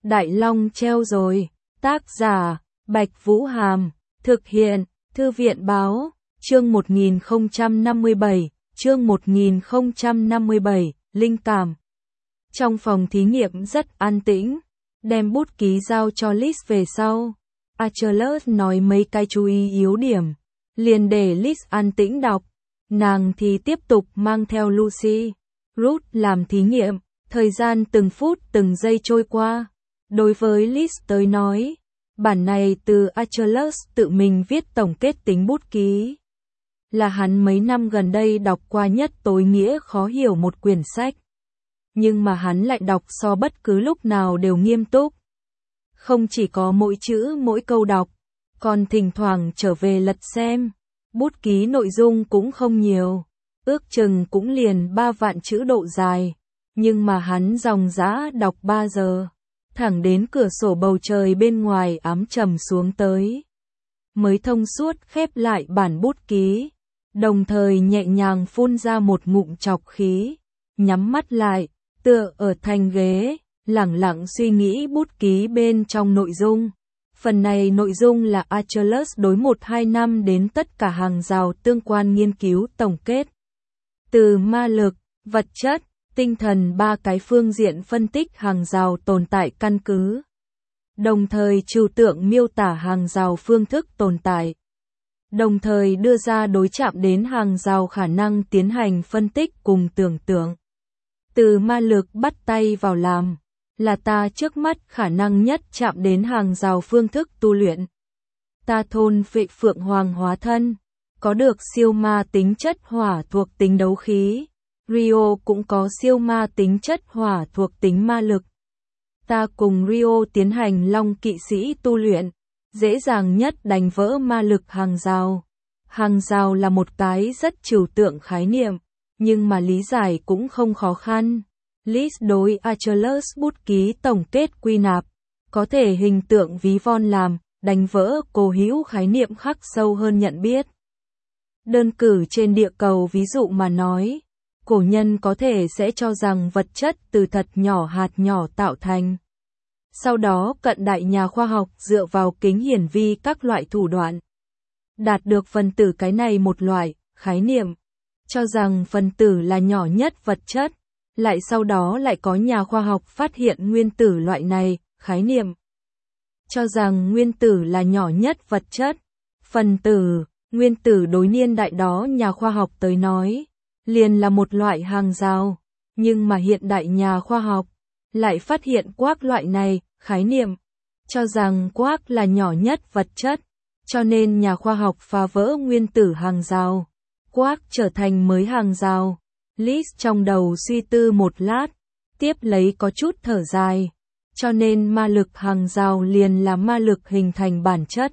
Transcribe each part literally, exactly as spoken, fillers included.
Đại Long treo rồi. Tác giả, Bạch Vũ Hàm. Thực hiện, Thư viện Báo. Chương một nghìn không trăm năm mươi bảy. Chương một nghìn không trăm năm mươi bảy. Linh cảm. Trong phòng thí nghiệm rất an tĩnh. Đem bút ký giao cho Liz về sau. Achilles nói mấy cái chú ý yếu điểm. Liền để Liz an tĩnh đọc. Nàng thì tiếp tục mang theo Lucy, Ruth làm thí nghiệm. Thời gian từng phút từng giây trôi qua. Đối với Liz tới nói, bản này từ Achilles tự mình viết tổng kết tính bút ký. Là hắn mấy năm gần đây đọc qua nhất tối nghĩa khó hiểu một quyển sách. Nhưng mà hắn lại đọc so bất cứ lúc nào đều nghiêm túc. Không chỉ có mỗi chữ mỗi câu đọc, còn thỉnh thoảng trở về lật xem. Bút ký nội dung cũng không nhiều, ước chừng cũng liền ba vạn chữ độ dài. Nhưng mà hắn dòng dã đọc ba giờ, thẳng đến cửa sổ bầu trời bên ngoài ám trầm xuống tới. Mới thông suốt khép lại bản bút ký, đồng thời nhẹ nhàng phun ra một ngụm trọc khí, nhắm mắt lại, tựa ở thành ghế, lẳng lặng suy nghĩ bút ký bên trong nội dung. Phần này nội dung là Achilles đối một hai năm đến tất cả hàng rào tương quan nghiên cứu tổng kết. Từ ma lực, vật chất, tinh thần ba cái phương diện phân tích hàng rào tồn tại căn cứ. Đồng thời trừu tượng miêu tả hàng rào phương thức tồn tại. Đồng thời đưa ra đối chạm đến hàng rào khả năng tiến hành phân tích cùng tưởng tượng. Từ ma lực bắt tay vào làm, là ta trước mắt khả năng nhất chạm đến hàng rào phương thức tu luyện. Ta thôn phệ phượng hoàng hóa thân, có được siêu ma tính chất hỏa thuộc tính đấu khí. Rio cũng có siêu ma tính chất hỏa thuộc tính ma lực. Ta cùng Rio tiến hành long kỵ sĩ tu luyện, dễ dàng nhất đánh vỡ ma lực hàng rào. Hàng rào là một cái rất trừu tượng khái niệm, nhưng mà lý giải cũng không khó khăn. Liz đối Achilles bút ký tổng kết quy nạp, có thể hình tượng ví von làm, đánh vỡ cố hữu khái niệm khắc sâu hơn nhận biết. Đơn cử trên địa cầu ví dụ mà nói, cổ nhân có thể sẽ cho rằng vật chất từ thật nhỏ hạt nhỏ tạo thành. Sau đó cận đại nhà khoa học dựa vào kính hiển vi các loại thủ đoạn, đạt được phân tử cái này một loại khái niệm, cho rằng phân tử là nhỏ nhất vật chất. Lại sau đó lại có nhà khoa học phát hiện nguyên tử loại này, khái niệm, cho rằng nguyên tử là nhỏ nhất vật chất. Phần tử, nguyên tử đối niên đại đó nhà khoa học tới nói, liền là một loại hàng rào. Nhưng mà hiện đại nhà khoa học lại phát hiện quark loại này, khái niệm, cho rằng quark là nhỏ nhất vật chất. Cho nên nhà khoa học phá vỡ nguyên tử hàng rào, quark trở thành mới hàng rào. Liz trong đầu suy tư một lát, tiếp lấy có chút thở dài. Cho nên ma lực hàng rào liền là ma lực hình thành bản chất.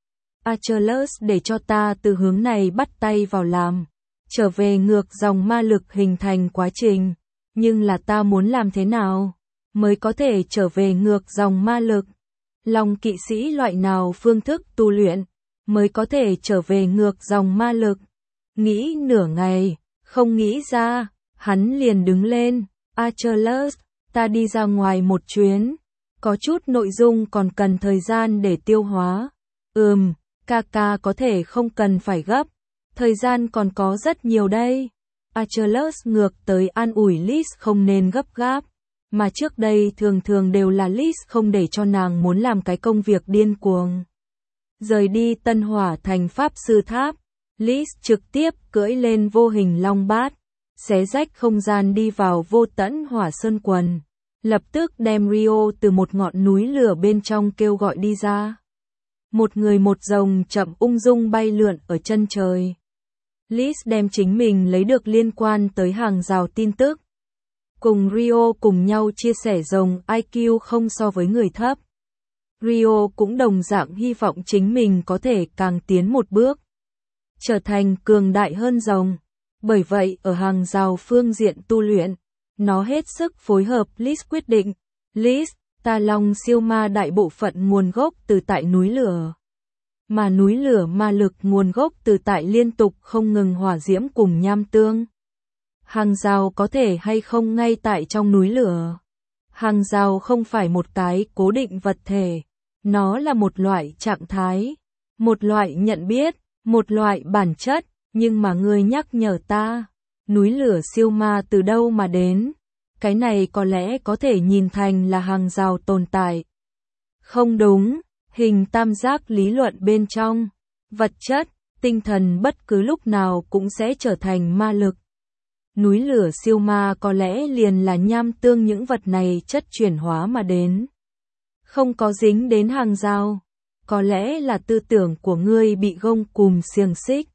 Achilles để cho ta từ hướng này bắt tay vào làm, trở về ngược dòng ma lực hình thành quá trình. Nhưng là ta muốn làm thế nào mới có thể trở về ngược dòng ma lực? Long kỵ sĩ loại nào phương thức tu luyện mới có thể trở về ngược dòng ma lực? Nghĩ nửa ngày, không nghĩ ra, hắn liền đứng lên. Achilles, ta đi ra ngoài một chuyến, có chút nội dung còn cần thời gian để tiêu hóa. Ừm, ca ca có thể không cần phải gấp, thời gian còn có rất nhiều đây. Achilles ngược tới an ủi Liz không nên gấp gáp, mà trước đây thường thường đều là Liz không để cho nàng muốn làm cái công việc điên cuồng. Rời đi Tân Hỏa thành pháp sư tháp, Liz trực tiếp cưỡi lên vô hình long bát, xé rách không gian đi vào vô tận hỏa sơn quần, lập tức đem Rio từ một ngọn núi lửa bên trong kêu gọi đi ra. Một người một rồng chậm ung dung bay lượn ở chân trời. Liz đem chính mình lấy được liên quan tới hàng rào tin tức, cùng Rio cùng nhau chia sẻ rồng i kiu không so với người thấp. Rio cũng đồng dạng hy vọng chính mình có thể càng tiến một bước, trở thành cường đại hơn rồng. Bởi vậy ở hàng rào phương diện tu luyện, nó hết sức phối hợp. Liz quyết định, Liz, ta long siêu ma đại bộ phận nguồn gốc từ tại núi lửa. Mà núi lửa ma lực nguồn gốc từ tại liên tục không ngừng hỏa diễm cùng nham tương. Hàng rào có thể hay không ngay tại trong núi lửa? Hàng rào không phải một cái cố định vật thể, nó là một loại trạng thái, một loại nhận biết, một loại bản chất, nhưng mà ngươi nhắc nhở ta, núi lửa siêu ma từ đâu mà đến? Cái này có lẽ có thể nhìn thành là hàng rào tồn tại. Không đúng, hình tam giác lý luận bên trong, vật chất, tinh thần bất cứ lúc nào cũng sẽ trở thành ma lực. Núi lửa siêu ma có lẽ liền là nham tương những vật này chất chuyển hóa mà đến. Không có dính đến hàng rào, có lẽ là tư tưởng của ngươi bị gông cùm xiềng xích.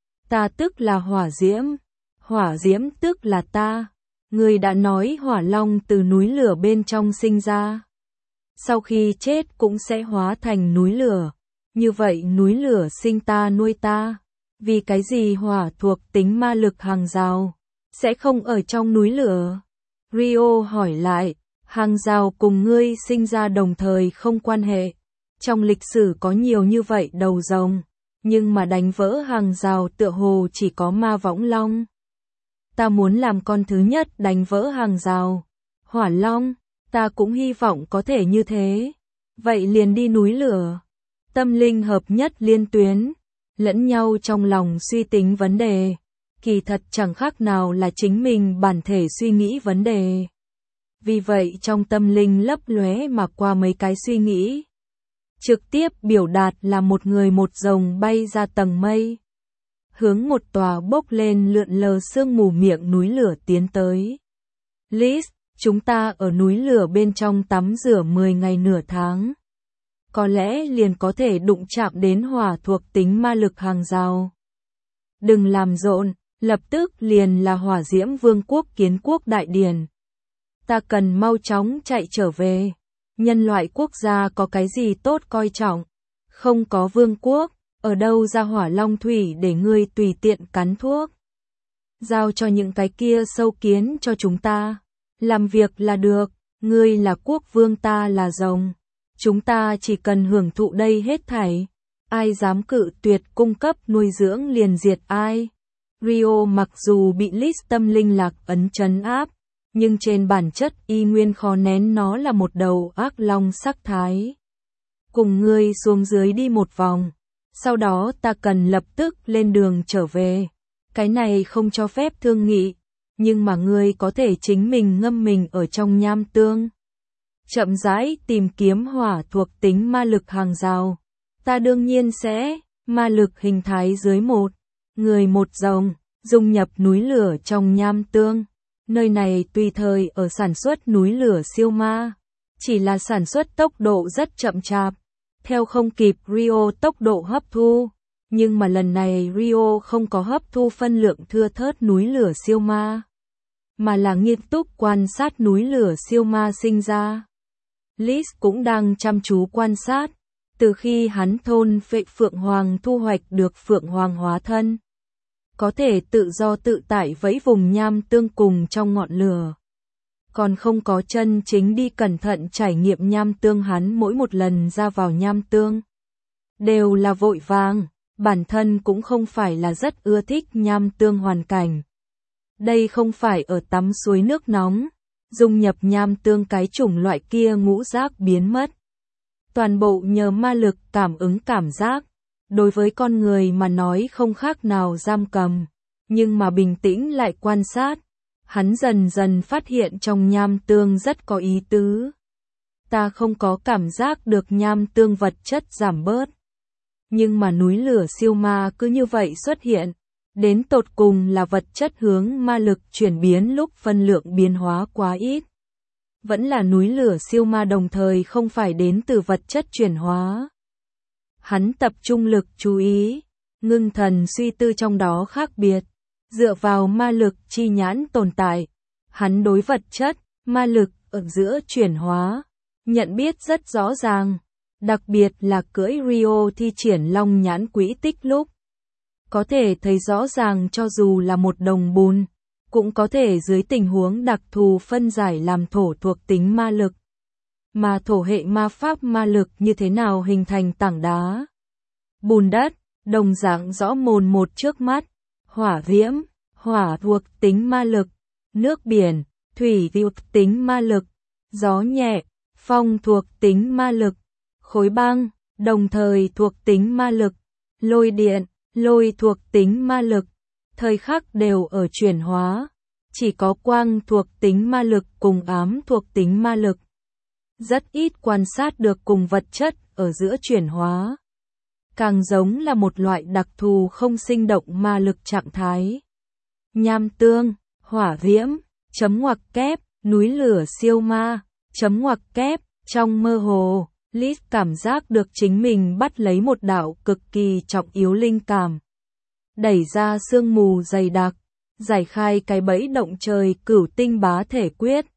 Ta tức là hỏa diễm, hỏa diễm tức là ta. Ngươi đã nói hỏa long từ núi lửa bên trong sinh ra. Sau khi chết cũng sẽ hóa thành núi lửa. Như vậy núi lửa sinh ta nuôi ta. Vì cái gì hỏa thuộc tính ma lực hàng rào sẽ không ở trong núi lửa? Rio hỏi lại, hàng rào cùng ngươi sinh ra đồng thời không quan hệ. Trong lịch sử có nhiều như vậy đầu rồng, nhưng mà đánh vỡ hàng rào tựa hồ chỉ có ma võng long. Ta muốn làm con thứ nhất đánh vỡ hàng rào. Hỏa long, ta cũng hy vọng có thể như thế. Vậy liền đi núi lửa. Tâm linh hợp nhất liên tuyến, lẫn nhau trong lòng suy tính vấn đề. Kỳ thật chẳng khác nào là chính mình bản thể suy nghĩ vấn đề. Vì vậy trong tâm linh lấp lóe mà qua mấy cái suy nghĩ. Trực tiếp biểu đạt là một người một rồng bay ra tầng mây. Hướng một tòa bốc lên lượn lờ sương mù miệng núi lửa tiến tới. Liz, chúng ta ở núi lửa bên trong tắm rửa mười ngày nửa tháng. Có lẽ liền có thể đụng chạm đến hỏa thuộc tính ma lực hàng rào. Đừng làm rộn, lập tức liền là hỏa diễm vương quốc kiến quốc đại điển. Ta cần mau chóng chạy trở về. Nhân loại quốc gia có cái gì tốt coi trọng? Không có vương quốc, ở đâu ra hỏa long thủy để ngươi tùy tiện cắn thuốc? Giao cho những cái kia sâu kiến cho chúng ta. Làm việc là được, ngươi là quốc vương ta là rồng. Chúng ta chỉ cần hưởng thụ đây hết thảy. Ai dám cự tuyệt cung cấp nuôi dưỡng liền diệt ai. Rio mặc dù bị Liz tâm linh lạc ấn trấn áp, nhưng trên bản chất y nguyên khó nén nó là một đầu ác long sắc thái. Cùng ngươi xuống dưới đi một vòng, sau đó ta cần lập tức lên đường trở về. Cái này không cho phép thương nghị, nhưng mà ngươi có thể chính mình ngâm mình ở trong nham tương. Chậm rãi tìm kiếm hỏa thuộc tính ma lực hàng rào. Ta đương nhiên sẽ, ma lực hình thái dưới một, người một rồng, dung nhập núi lửa trong nham tương. Nơi này tùy thời ở sản xuất núi lửa siêu ma, chỉ là sản xuất tốc độ rất chậm chạp, theo không kịp Rio tốc độ hấp thu. Nhưng mà lần này Rio không có hấp thu phân lượng thưa thớt núi lửa siêu ma, mà là nghiêm túc quan sát núi lửa siêu ma sinh ra. Liz cũng đang chăm chú quan sát, từ khi hắn thôn phệ Phượng Hoàng thu hoạch được Phượng Hoàng hóa thân. Có thể tự do tự tại vẫy vùng nham tương cùng trong ngọn lửa. Còn không có chân chính đi cẩn thận trải nghiệm nham tương, hắn mỗi một lần ra vào nham tương đều là vội vàng, bản thân cũng không phải là rất ưa thích nham tương hoàn cảnh. Đây không phải ở tắm suối nước nóng, dung nhập nham tương cái chủng loại kia ngũ giác biến mất. Toàn bộ nhờ ma lực cảm ứng cảm giác. Đối với con người mà nói không khác nào giam cầm, nhưng mà bình tĩnh lại quan sát, hắn dần dần phát hiện trong nham tương rất có ý tứ. Ta không có cảm giác được nham tương vật chất giảm bớt, nhưng mà núi lửa siêu ma cứ như vậy xuất hiện, đến tột cùng là vật chất hướng ma lực chuyển biến lúc phân lượng biến hóa quá ít. Vẫn là núi lửa siêu ma đồng thời không phải đến từ vật chất chuyển hóa. Hắn tập trung lực chú ý, ngưng thần suy tư trong đó khác biệt, dựa vào ma lực chi nhãn tồn tại. Hắn đối vật chất, ma lực ở giữa chuyển hóa, nhận biết rất rõ ràng, đặc biệt là cưỡi Rio thi triển long nhãn quỹ tích lúc. Có thể thấy rõ ràng cho dù là một đồng bùn, cũng có thể dưới tình huống đặc thù phân giải làm thổ thuộc tính ma lực. Mà thổ hệ ma pháp ma lực như thế nào hình thành tảng đá, bùn đất, đồng dạng rõ mồn một trước mắt. Hỏa diễm, hỏa thuộc tính ma lực, nước biển, thủy thuộc tính ma lực, gió nhẹ, phong thuộc tính ma lực, khối băng, đồng thời thuộc tính ma lực, lôi điện, lôi thuộc tính ma lực, thời khắc đều ở chuyển hóa, chỉ có quang thuộc tính ma lực cùng ám thuộc tính ma lực. Rất ít quan sát được cùng vật chất ở giữa chuyển hóa. Càng giống là một loại đặc thù không sinh động ma lực trạng thái. Nham tương, hỏa viêm, chấm ngoặc kép, núi lửa siêu ma, chấm ngoặc kép, trong mơ hồ, Liz cảm giác được chính mình bắt lấy một đạo cực kỳ trọng yếu linh cảm. Đẩy ra sương mù dày đặc, giải khai cái bẫy động trời cửu tinh bá thể quyết.